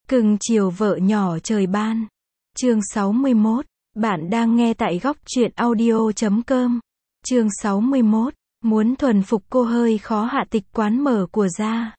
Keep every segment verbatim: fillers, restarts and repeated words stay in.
Cưng chiều vợ nhỏ trời ban. Chương sáu mươi mốt. Bạn đang nghe tại góc truyện audio chấm com. Chương sáu mươi mốt. Muốn thuần phục cô hơi khó. Hạ Tịch Quán mở của ra.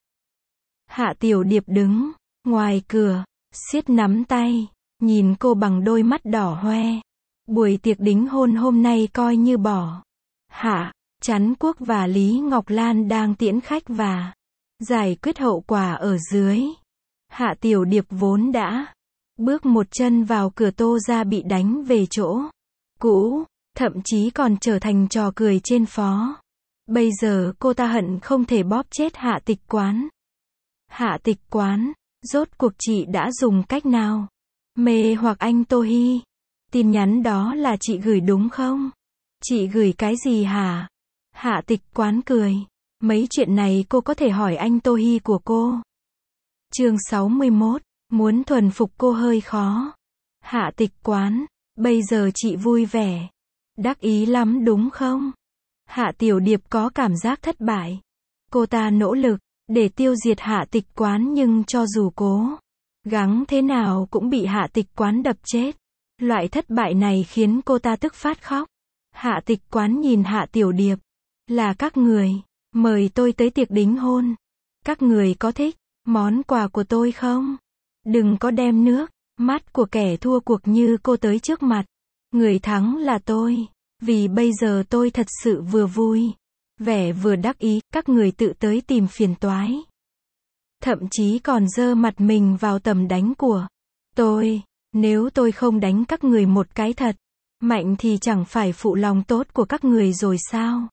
Hạ Tiểu Điệp đứng ngoài cửa, siết nắm tay, nhìn cô bằng đôi mắt đỏ hoe. Buổi tiệc đính hôn hôm nay coi như bỏ. Hạ Chắn Quốc và Lý Ngọc Lan đang tiễn khách và giải quyết hậu quả ở dưới. Hạ Tiểu Điệp vốn đã bước một chân vào cửa Tô ra bị đánh về chỗ cũ, thậm chí còn trở thành trò cười trên phố. Bây giờ cô ta hận không thể bóp chết Hạ Tịch Quán. Hạ Tịch Quán, rốt cuộc chị đã dùng cách nào mê hoặc anh Tô Hi? Tin nhắn đó là chị gửi đúng không? Chị gửi cái gì hả? Hạ Tịch Quán cười. Mấy chuyện này cô có thể hỏi anh Tô Hi của cô. Chương sáu mươi mốt. Muốn thuần phục cô hơi khó. Hạ Tịch Quán, bây giờ chị vui vẻ, đắc ý lắm đúng không? Hạ Tiểu Điệp có cảm giác thất bại. Cô ta nỗ lực để tiêu diệt Hạ Tịch Quán nhưng cho dù cố gắng thế nào cũng bị Hạ Tịch Quán đập chết. Loại thất bại này khiến cô ta tức phát khóc. Hạ Tịch Quán nhìn Hạ Tiểu Điệp. Là các người mời tôi tới tiệc đính hôn. Các người có thích món quà của tôi không? Đừng có đem nước mắt của kẻ thua cuộc như cô tới trước mặt. Người thắng là tôi. Vì bây giờ tôi thật sự vừa vui vẻ vừa đắc ý. Các người tự tới tìm phiền toái. Thậm chí còn giơ mặt mình vào tầm đánh của tôi. Nếu tôi không đánh các người một cái thật mạnh thì chẳng phải phụ lòng tốt của các người rồi sao?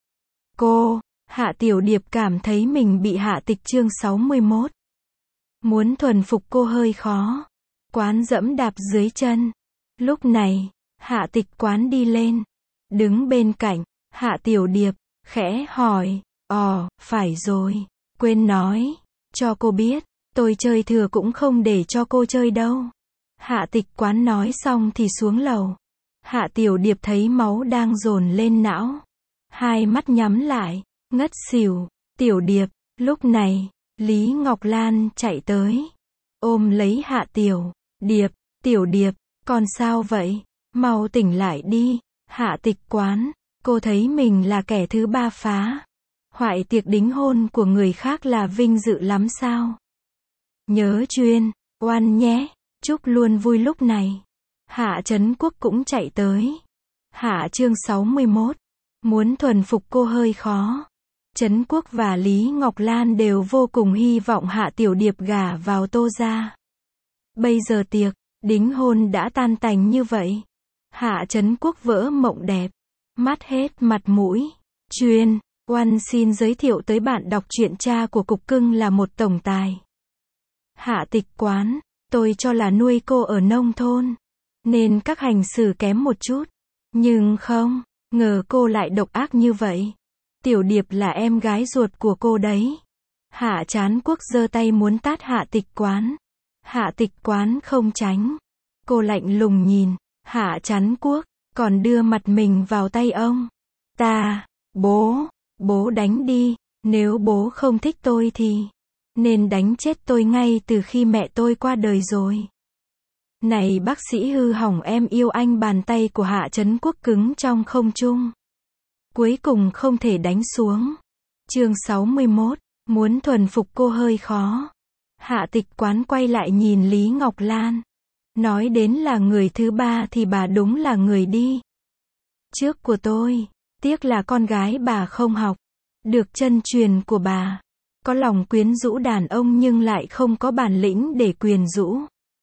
Cô, Hạ Tiểu Điệp cảm thấy mình bị hạ tịch. Chương sáu mươi mốt. Muốn thuần phục cô hơi khó. Quán dẫm đạp dưới chân. Lúc này, Hạ Tịch Quán đi lên, đứng bên cạnh Hạ Tiểu Điệp, khẽ hỏi, ồ, phải rồi, quên nói cho cô biết, tôi chơi thừa cũng không để cho cô chơi đâu. Hạ Tịch Quán nói xong thì xuống lầu. Hạ Tiểu Điệp thấy máu đang dồn lên não, hai mắt nhắm lại, ngất xỉu. Tiểu Điệp, lúc này Lý Ngọc Lan chạy tới, ôm lấy Hạ Tiểu Điệp. Tiểu Điệp, con sao vậy? Mau tỉnh lại đi. Hạ Tịch Quán, cô thấy mình là kẻ thứ ba phá hoại tiệc đính hôn của người khác là vinh dự lắm sao? Nhớ chuyên oan nhé. Chúc luôn vui. Lúc này, Hạ Chấn Quốc cũng chạy tới. Hạ chương sáu mươi mốt. Muốn thuần phục cô hơi khó. Chấn Quốc và Lý Ngọc Lan đều vô cùng hy vọng Hạ Tiểu Điệp gả vào Tô gia. Bây giờ tiệc đính hôn đã tan tành như vậy. Hạ Chấn Quốc vỡ mộng đẹp, mắt hết mặt mũi. Chuyên oan xin giới thiệu tới bạn đọc truyện cha của Cục Cưng là một tổng tài. Hạ Tịch Quán, tôi cho là nuôi cô ở nông thôn nên các hành xử kém một chút. Nhưng không ngờ cô lại độc ác như vậy. Tiểu Điệp là em gái ruột của cô đấy. Hạ Chán Quốc giơ tay muốn tát Hạ Tịch Quán. Hạ Tịch Quán không tránh. Cô lạnh lùng nhìn Hạ Chán Quốc, còn đưa mặt mình vào tay ông. Ta, bố, bố đánh đi. Nếu bố không thích tôi thì nên đánh chết tôi ngay từ khi mẹ tôi qua đời rồi. Này bác sĩ hư hỏng, em yêu anh. Bàn tay của Hạ Chấn Quốc cứng trong không trung, cuối cùng không thể đánh xuống. Chương sáu mươi mốt. Muốn thuần phục cô hơi khó. Hạ Tịch Quán quay lại nhìn Lý Ngọc Lan. Nói đến là người thứ ba thì bà đúng là người đi trước của tôi. Tiếc là con gái bà không học được chân truyền của bà. Có lòng quyến rũ đàn ông nhưng lại không có bản lĩnh để quyến rũ.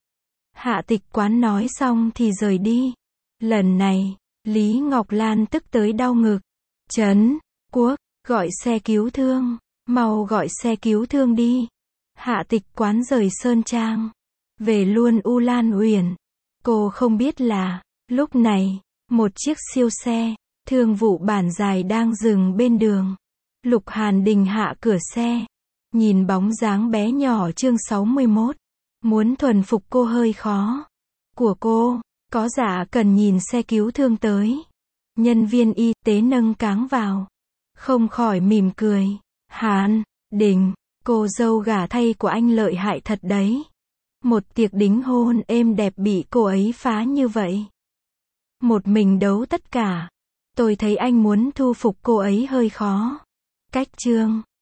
Hạ Tịch Quán nói xong thì rời đi. Lần này, Lý Ngọc Lan tức tới đau ngực. Chấn Quốc, gọi xe cứu thương. Mau gọi xe cứu thương đi. Hạ Tịch Quán rời Sơn Trang, về luôn U Lan Uyển. Cô không biết là, lúc này, một chiếc siêu xe thương vụ bản dài đang dừng bên đường. Lục Hàn Đình hạ cửa xe, nhìn bóng dáng bé nhỏ. Chương sáu mươi mốt. Muốn thuần phục cô hơi khó của cô, có giả cần nhìn xe cứu thương tới. Nhân viên y tế nâng cáng vào, không khỏi mỉm cười. Hàn Đình, cô dâu gả thay của anh lợi hại thật đấy. Một tiệc đính hôn êm đẹp bị cô ấy phá như vậy. Một mình đấu tất cả. Tôi thấy anh muốn thu phục cô ấy hơi khó. Cách chương